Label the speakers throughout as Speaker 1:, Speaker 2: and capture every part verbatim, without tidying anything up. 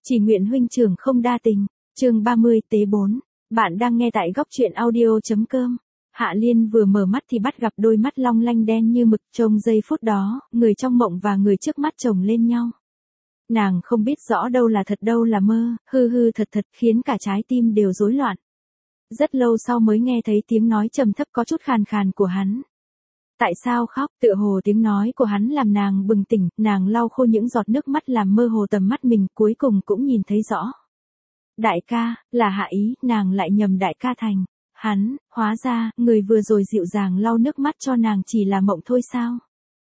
Speaker 1: Chỉ nguyện huynh trưởng không đa tình. Chương ba mươi tế bốn. Bạn đang nghe tại góc truyện audio.com. Hạ Liên vừa mở mắt thì bắt gặp đôi mắt long lanh đen như mực, trong giây phút đó, người trong mộng và người trước mắt chồng lên nhau. Nàng không biết rõ đâu là thật đâu là mơ, hư hư thật thật khiến cả trái tim đều rối loạn. Rất lâu sau mới nghe thấy tiếng nói trầm thấp có chút khàn khàn của hắn. Tại sao khóc? Tựa hồ tiếng nói của hắn làm nàng bừng tỉnh, nàng lau khô những giọt nước mắt làm mơ hồ tầm mắt mình, cuối cùng cũng nhìn thấy rõ. Đại ca, là Hạ Ý, nàng lại nhầm đại ca thành. Hắn, hóa ra, người vừa rồi dịu dàng lau nước mắt cho nàng chỉ là mộng thôi sao?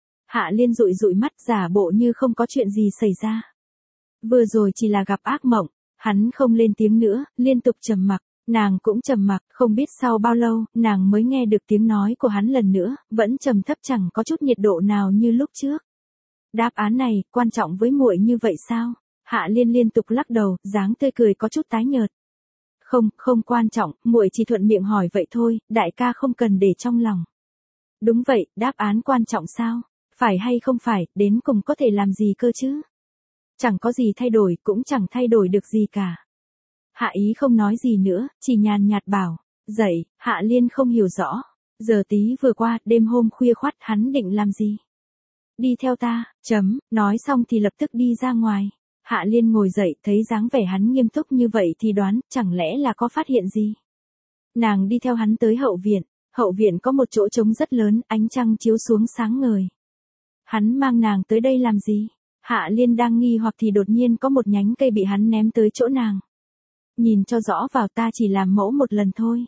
Speaker 1: Hạ Liên dụi dụi mắt giả bộ như không có chuyện gì xảy ra. Vừa rồi chỉ là gặp ác mộng, hắn không lên tiếng nữa, liên tục trầm mặc. Nàng cũng trầm mặc, không biết sau bao lâu, nàng mới nghe được tiếng nói của hắn lần nữa, vẫn trầm thấp chẳng có chút nhiệt độ nào như lúc trước. Đáp án này, quan trọng với muội như vậy sao? Hạ Liên liên tục lắc đầu, dáng tươi cười có chút tái nhợt. Không, không quan trọng, muội chỉ thuận miệng hỏi vậy thôi, đại ca không cần để trong lòng. Đúng vậy, đáp án quan trọng sao? Phải hay không phải, đến cùng có thể làm gì cơ chứ? Chẳng có gì thay đổi, cũng chẳng thay đổi được gì cả. Hạ Ý không nói gì nữa, chỉ nhàn nhạt bảo, dậy. Hạ Liên không hiểu rõ. Giờ tí vừa qua, đêm hôm khuya khoắt, hắn định làm gì? Đi theo ta, chấm, nói xong thì lập tức đi ra ngoài. Hạ Liên ngồi dậy, thấy dáng vẻ hắn nghiêm túc như vậy thì đoán, chẳng lẽ là có phát hiện gì? Nàng đi theo hắn tới hậu viện. Hậu viện có một chỗ trống rất lớn, ánh trăng chiếu xuống sáng ngời. Hắn mang nàng tới đây làm gì? Hạ Liên đang nghi hoặc thì đột nhiên có một nhánh cây bị hắn ném tới chỗ nàng. Nhìn cho rõ vào, ta chỉ làm mẫu một lần thôi.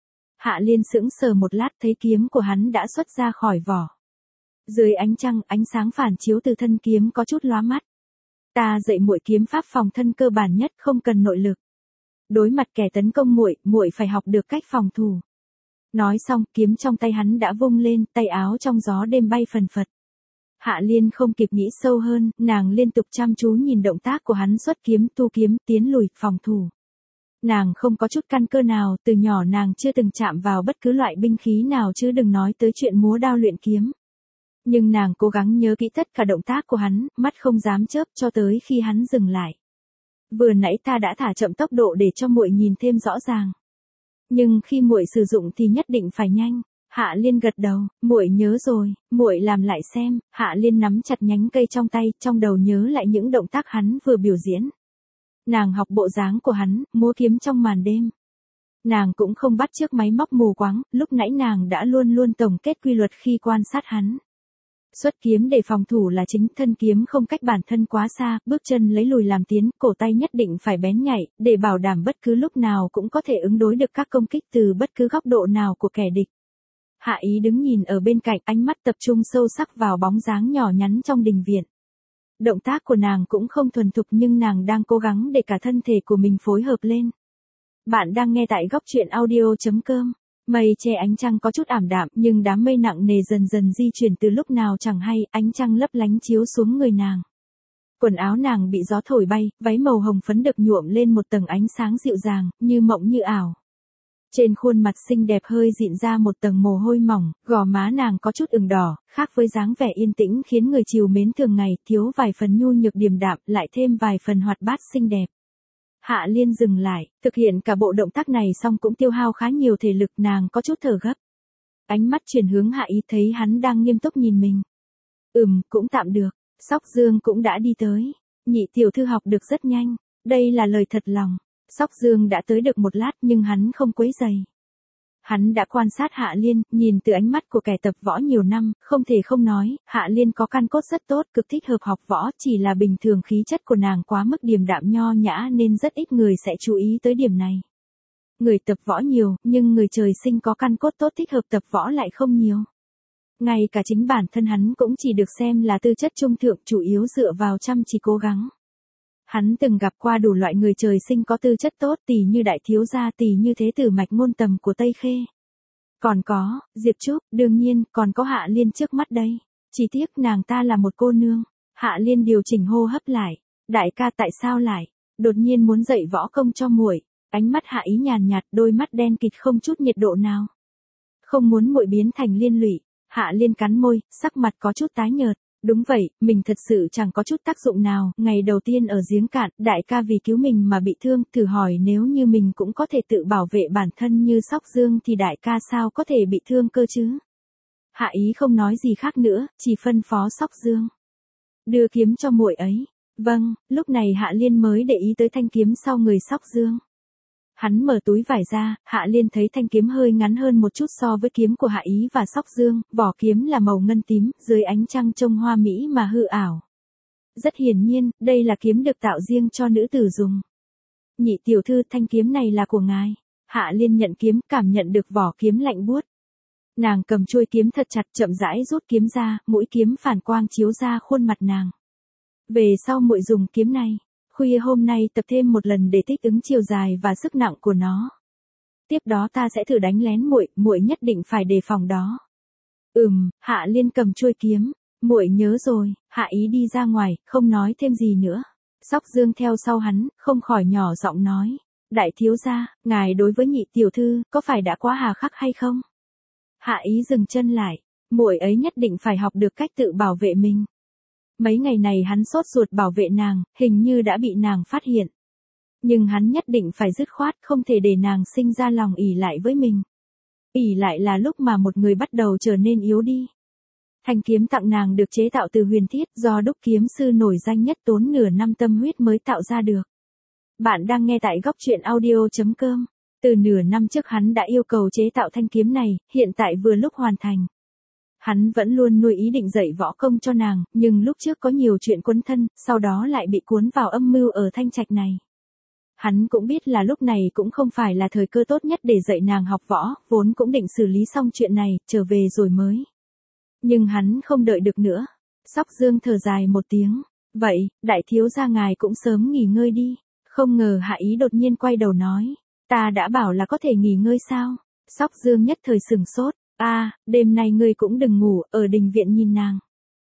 Speaker 1: Hạ Liên sững sờ một lát, thấy kiếm của hắn đã xuất ra khỏi vỏ. Dưới ánh trăng, ánh sáng phản chiếu từ thân kiếm có chút lóa mắt. Ta dạy muội kiếm pháp phòng thân cơ bản nhất, không cần nội lực. Đối mặt kẻ tấn công muội, muội phải học được cách phòng thủ. Nói xong, kiếm trong tay hắn đã vung lên, tay áo trong gió đêm bay phần phật. Hạ Liên không kịp nghĩ sâu hơn, nàng liên tục chăm chú nhìn động tác của hắn xuất kiếm, tu kiếm, tiến lùi, phòng thủ. Nàng không có chút căn cơ nào, từ nhỏ nàng chưa từng chạm vào bất cứ loại binh khí nào chứ đừng nói tới chuyện múa đao luyện kiếm. Nhưng nàng cố gắng nhớ kỹ tất cả động tác của hắn, mắt không dám chớp cho tới khi hắn dừng lại. Vừa nãy ta đã thả chậm tốc độ để cho muội nhìn thêm rõ ràng. Nhưng khi muội sử dụng thì nhất định phải nhanh. Hạ Liên gật đầu, muội nhớ rồi, muội làm lại xem. Hạ Liên nắm chặt nhánh cây trong tay, trong đầu nhớ lại những động tác hắn vừa biểu diễn. Nàng học bộ dáng của hắn, múa kiếm trong màn đêm. Nàng cũng không bắt chước máy móc mù quáng, lúc nãy nàng đã luôn luôn tổng kết quy luật khi quan sát hắn. Xuất kiếm để phòng thủ là chính, thân kiếm không cách bản thân quá xa, bước chân lấy lùi làm tiến, cổ tay nhất định phải bén nhạy, để bảo đảm bất cứ lúc nào cũng có thể ứng đối được các công kích từ bất cứ góc độ nào của kẻ địch. Hạ Ý đứng nhìn ở bên cạnh, ánh mắt tập trung sâu sắc vào bóng dáng nhỏ nhắn trong đình viện. Động tác của nàng cũng không thuần thục nhưng nàng đang cố gắng để cả thân thể của mình phối hợp lên. Bạn đang nghe tại góc truyện audio.com. Mây che ánh trăng có chút ảm đạm nhưng đám mây nặng nề dần dần di chuyển từ lúc nào chẳng hay, ánh trăng lấp lánh chiếu xuống người nàng. Quần áo nàng bị gió thổi bay, váy màu hồng phấn được nhuộm lên một tầng ánh sáng dịu dàng, như mộng như ảo. Trên khuôn mặt xinh đẹp hơi dịn ra một tầng mồ hôi mỏng, gò má nàng có chút ửng đỏ, khác với dáng vẻ yên tĩnh khiến người trìu mến thường ngày, thiếu vài phần nhu nhược điềm đạm, lại thêm vài phần hoạt bát xinh đẹp. Hạ Liên dừng lại, thực hiện cả bộ động tác này xong cũng tiêu hao khá nhiều thể lực, nàng có chút thở gấp. Ánh mắt chuyển hướng Hạ Ý, thấy hắn đang nghiêm túc nhìn mình. Ừm, cũng tạm được, Sóc Dương cũng đã đi tới. Nhị tiểu thư học được rất nhanh, đây là lời thật lòng. Sóc Dương đã tới được một lát nhưng hắn không quấy rầy. Hắn đã quan sát Hạ Liên, nhìn từ ánh mắt của kẻ tập võ nhiều năm, không thể không nói, Hạ Liên có căn cốt rất tốt, cực thích hợp học võ, chỉ là bình thường khí chất của nàng quá mức điềm đạm nho nhã nên rất ít người sẽ chú ý tới điểm này. Người tập võ nhiều, nhưng người trời sinh có căn cốt tốt thích hợp tập võ lại không nhiều. Ngay cả chính bản thân hắn cũng chỉ được xem là tư chất trung thượng, chủ yếu dựa vào chăm chỉ cố gắng. Hắn từng gặp qua đủ loại người trời sinh có tư chất tốt, tỉ như đại thiếu gia, tỉ như thế tử Mạch Ngôn Tầm của Tây Khê. Còn có, Diệp Trúc, đương nhiên, còn có Hạ Liên trước mắt đây. Chỉ tiếc nàng ta là một cô nương. Hạ Liên điều chỉnh hô hấp lại. Đại ca tại sao lại, đột nhiên muốn dạy võ công cho muội? Ánh mắt Hạ Ý nhàn nhạt, đôi mắt đen kịt không chút nhiệt độ nào. Không muốn muội biến thành liên lụy. Hạ Liên cắn môi, sắc mặt có chút tái nhợt. Đúng vậy, mình thật sự chẳng có chút tác dụng nào, ngày đầu tiên ở giếng cạn, đại ca vì cứu mình mà bị thương, thử hỏi nếu như mình cũng có thể tự bảo vệ bản thân như Sóc Dương thì đại ca sao có thể bị thương cơ chứ? Hạ Ý không nói gì khác nữa, chỉ phân phó Sóc Dương. Đưa kiếm cho muội ấy. Vâng, lúc này Hạ Liên mới để ý tới thanh kiếm sau người Sóc Dương. Hắn mở túi vải ra, Hạ Liên thấy thanh kiếm hơi ngắn hơn một chút so với kiếm của Hạ Ý và Sóc Dương, vỏ kiếm là màu ngân tím, dưới ánh trăng trông hoa mỹ mà hư ảo. Rất hiển nhiên, đây là kiếm được tạo riêng cho nữ tử dùng. Nhị tiểu thư, thanh kiếm này là của ngài. Hạ Liên nhận kiếm, cảm nhận được vỏ kiếm lạnh buốt. Nàng cầm chuôi kiếm thật chặt, chậm rãi rút kiếm ra, mũi kiếm phản quang chiếu ra khuôn mặt nàng. Về sau muội dùng kiếm này, khuya hôm nay tập thêm một lần để thích ứng chiều dài và sức nặng của nó. Tiếp đó ta sẽ thử đánh lén muội, muội nhất định phải đề phòng đó. Ừm, Hạ Liên cầm chuôi kiếm, muội nhớ rồi. Hạ Ý đi ra ngoài, không nói thêm gì nữa. Sóc Dương theo sau hắn, không khỏi nhỏ giọng nói, đại thiếu gia, ngài đối với nhị tiểu thư, có phải đã quá hà khắc hay không? Hạ Ý dừng chân lại, muội ấy nhất định phải học được cách tự bảo vệ mình. Mấy ngày này hắn sốt ruột bảo vệ nàng, hình như đã bị nàng phát hiện. Nhưng hắn nhất định phải dứt khoát, không thể để nàng sinh ra lòng ỷ lại với mình. ỷ lại là lúc mà một người bắt đầu trở nên yếu đi. Thanh kiếm tặng nàng được chế tạo từ huyền thiết, do đúc kiếm sư nổi danh nhất tốn nửa năm tâm huyết mới tạo ra được. Bạn đang nghe tại góc truyện audio chấm com. Từ nửa năm trước hắn đã yêu cầu chế tạo thanh kiếm này, hiện tại vừa lúc hoàn thành. Hắn vẫn luôn nuôi ý định dạy võ công cho nàng, nhưng lúc trước có nhiều chuyện quấn thân, sau đó lại bị cuốn vào âm mưu ở Thanh Trạch này. Hắn cũng biết là lúc này cũng không phải là thời cơ tốt nhất để dạy nàng học võ, vốn cũng định xử lý xong chuyện này, trở về rồi mới. Nhưng hắn không đợi được nữa. Sóc Dương thở dài một tiếng. Vậy, đại thiếu gia ngài cũng sớm nghỉ ngơi đi. Không ngờ Hạ Ý đột nhiên quay đầu nói. Ta đã bảo là có thể nghỉ ngơi sao? Sóc Dương nhất thời sừng sốt. À, đêm nay ngươi cũng đừng ngủ, ở đình viện nhìn nàng.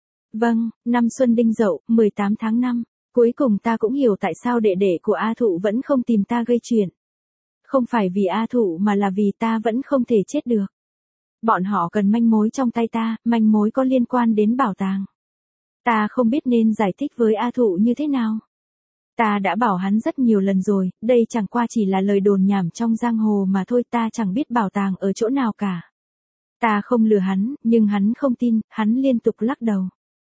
Speaker 1: Vâng, năm Xuân Đinh Dậu, mười tám tháng năm. Cuối cùng ta cũng hiểu tại sao đệ đệ của A Thụ vẫn không tìm ta gây chuyện. Không phải vì A Thụ mà là vì ta vẫn không thể chết được. Bọn họ cần manh mối trong tay ta, manh mối có liên quan đến bảo tàng. Ta không biết nên giải thích với A Thụ như thế nào. Ta đã bảo hắn rất nhiều lần rồi, đây chẳng qua chỉ là lời đồn nhảm trong giang hồ mà thôi, ta chẳng biết bảo tàng ở chỗ nào cả. Ta không lừa hắn, nhưng hắn không tin, hắn liên tục lắc đầu.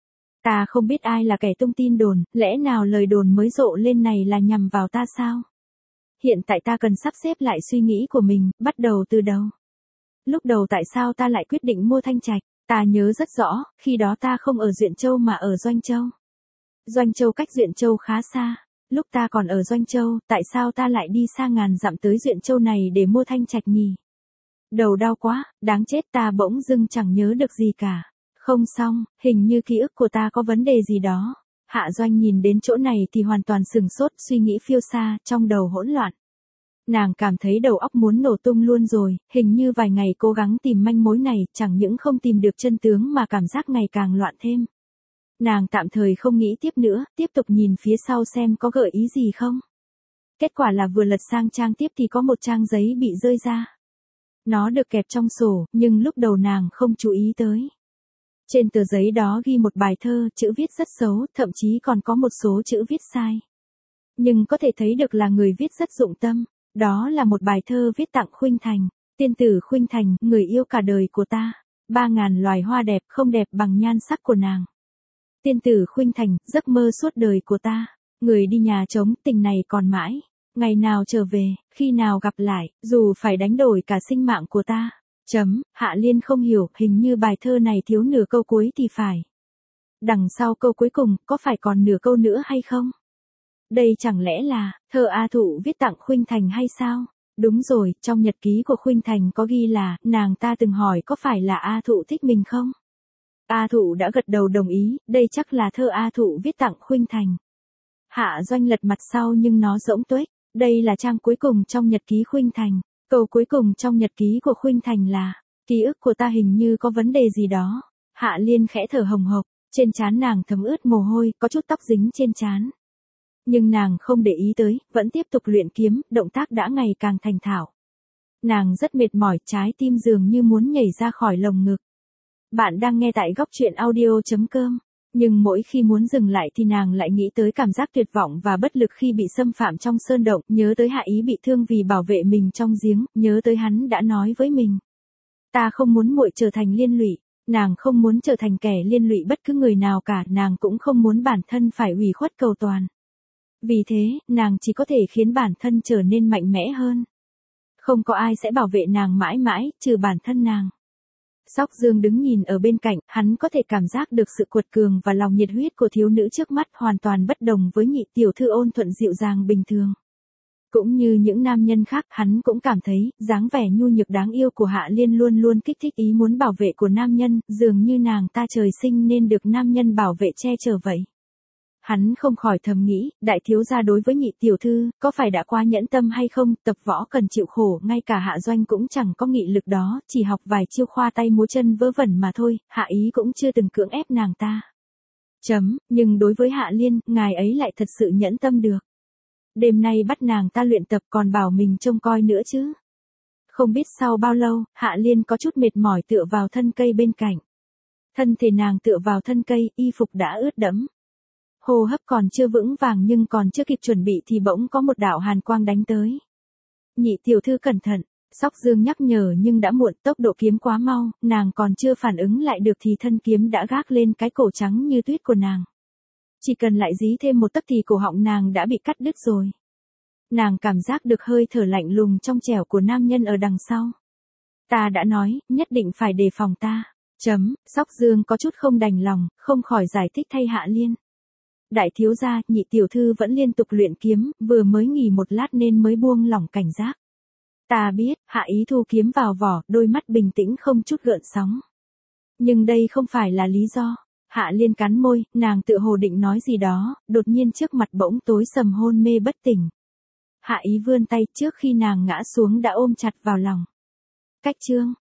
Speaker 1: Ta không biết ai là kẻ tung tin đồn, lẽ nào lời đồn mới rộ lên này là nhằm vào ta sao? Hiện tại ta cần sắp xếp lại suy nghĩ của mình, bắt đầu từ đầu. Lúc đầu tại sao ta lại quyết định mua Thanh Trạch? Ta nhớ rất rõ, khi đó ta không ở Duyện Châu mà ở Doanh Châu. Doanh Châu cách Duyện Châu khá xa. Lúc ta còn ở Doanh Châu, tại sao ta lại đi xa ngàn dặm tới Duyện Châu này để mua Thanh Trạch nhỉ? Đầu đau quá, đáng chết, ta bỗng dưng chẳng nhớ được gì cả. Không xong, hình như ký ức của ta có vấn đề gì đó. Hạ Doanh nhìn đến chỗ này thì hoàn toàn sừng sốt, suy nghĩ phiêu xa, trong đầu hỗn loạn. Nàng cảm thấy đầu óc muốn nổ tung luôn rồi, hình như vài ngày cố gắng tìm manh mối này, chẳng những không tìm được chân tướng mà cảm giác ngày càng loạn thêm. Nàng tạm thời không nghĩ tiếp nữa, tiếp tục nhìn phía sau xem có gợi ý gì không. Kết quả là vừa lật sang trang tiếp thì có một trang giấy bị rơi ra. Nó được kẹp trong sổ, nhưng lúc đầu nàng không chú ý tới. Trên tờ giấy đó ghi một bài thơ, chữ viết rất xấu, thậm chí còn có một số chữ viết sai. Nhưng có thể thấy được là người viết rất dụng tâm. Đó là một bài thơ viết tặng Khuynh Thành. Tiên tử Khuynh Thành, người yêu cả đời của ta. Ba ngàn loài hoa đẹp không đẹp bằng nhan sắc của nàng. Tiên tử Khuynh Thành, giấc mơ suốt đời của ta. Người đi nhà trống, tình này còn mãi. Ngày nào trở về, khi nào gặp lại, dù phải đánh đổi cả sinh mạng của ta. Chấm, Hạ Liên không hiểu, hình như bài thơ này thiếu nửa câu cuối thì phải. Đằng sau câu cuối cùng, có phải còn nửa câu nữa hay không? Đây chẳng lẽ là, thơ A Thụ viết tặng Khuynh Thành hay sao? Đúng rồi, trong nhật ký của Khuynh Thành có ghi là, nàng ta từng hỏi có phải là A Thụ thích mình không? A Thụ đã gật đầu đồng ý, đây chắc là thơ A Thụ viết tặng Khuynh Thành. Hạ Doanh lật mặt sau nhưng nó rỗng tuếch, đây là trang cuối cùng trong nhật ký Khuynh Thành. Câu cuối cùng trong nhật ký của Khuynh Thành là, ký ức của ta hình như có vấn đề gì đó. Hạ Liên khẽ thở hồng hộc, trên trán nàng thấm ướt mồ hôi, có chút tóc dính trên trán. Nhưng nàng không để ý tới, vẫn tiếp tục luyện kiếm, động tác đã ngày càng thành thạo. Nàng rất mệt mỏi, trái tim dường như muốn nhảy ra khỏi lồng ngực. Bạn đang nghe tại góc truyện audio chấm com. Nhưng mỗi khi muốn dừng lại thì nàng lại nghĩ tới cảm giác tuyệt vọng và bất lực khi bị xâm phạm trong sơn động, nhớ tới Hạ Ý bị thương vì bảo vệ mình trong giếng, nhớ tới hắn đã nói với mình. Ta không muốn muội trở thành liên lụy, nàng không muốn trở thành kẻ liên lụy bất cứ người nào cả, nàng cũng không muốn bản thân phải ủy khuất cầu toàn. Vì thế, nàng chỉ có thể khiến bản thân trở nên mạnh mẽ hơn. Không có ai sẽ bảo vệ nàng mãi mãi, trừ bản thân nàng. Sóc Dương đứng nhìn ở bên cạnh, hắn có thể cảm giác được sự cuột cường và lòng nhiệt huyết của thiếu nữ trước mắt, hoàn toàn bất đồng với Nhị tiểu thư ôn thuận dịu dàng bình thường. Cũng như những nam nhân khác, hắn cũng cảm thấy, dáng vẻ nhu nhược đáng yêu của Hạ Liên luôn luôn kích thích ý muốn bảo vệ của nam nhân, dường như nàng ta trời sinh nên được nam nhân bảo vệ che chở vậy. Hắn không khỏi thầm nghĩ, đại thiếu gia đối với Nhị tiểu thư, có phải đã quá nhẫn tâm hay không, tập võ cần chịu khổ, ngay cả Hạ Doanh cũng chẳng có nghị lực đó, chỉ học vài chiêu khoa tay múa chân vớ vẩn mà thôi, Hạ Ý cũng chưa từng cưỡng ép nàng ta. Chấm, nhưng đối với Hạ Liên, ngài ấy lại thật sự nhẫn tâm được. Đêm nay bắt nàng ta luyện tập còn bảo mình trông coi nữa chứ. Không biết sau bao lâu, Hạ Liên có chút mệt mỏi tựa vào thân cây bên cạnh. Thân thể nàng tựa vào thân cây, y phục đã ướt đẫm. Hô hấp còn chưa vững vàng nhưng còn chưa kịp chuẩn bị thì bỗng có một đạo hàn quang đánh tới. Nhị tiểu thư cẩn thận, Sóc Dương nhắc nhở nhưng đã muộn, tốc độ kiếm quá mau, nàng còn chưa phản ứng lại được thì thân kiếm đã gác lên cái cổ trắng như tuyết của nàng. Chỉ cần lại dí thêm một tấc thì cổ họng nàng đã bị cắt đứt rồi. Nàng cảm giác được hơi thở lạnh lùng trong trẻo của nam nhân ở đằng sau. Ta đã nói, nhất định phải đề phòng ta. Chấm, Sóc Dương có chút không đành lòng, không khỏi giải thích thay Hạ Liên. Đại thiếu gia, Nhị tiểu thư vẫn liên tục luyện kiếm, vừa mới nghỉ một lát nên mới buông lỏng cảnh giác. Ta biết, Hạ Ý thu kiếm vào vỏ, đôi mắt bình tĩnh không chút gợn sóng. Nhưng đây không phải là lý do. Hạ Liên cắn môi, nàng tự hồ định nói gì đó, đột nhiên trước mặt bỗng tối sầm hôn mê bất tỉnh. Hạ Ý vươn tay trước khi nàng ngã xuống đã ôm chặt vào lòng. Cách chương.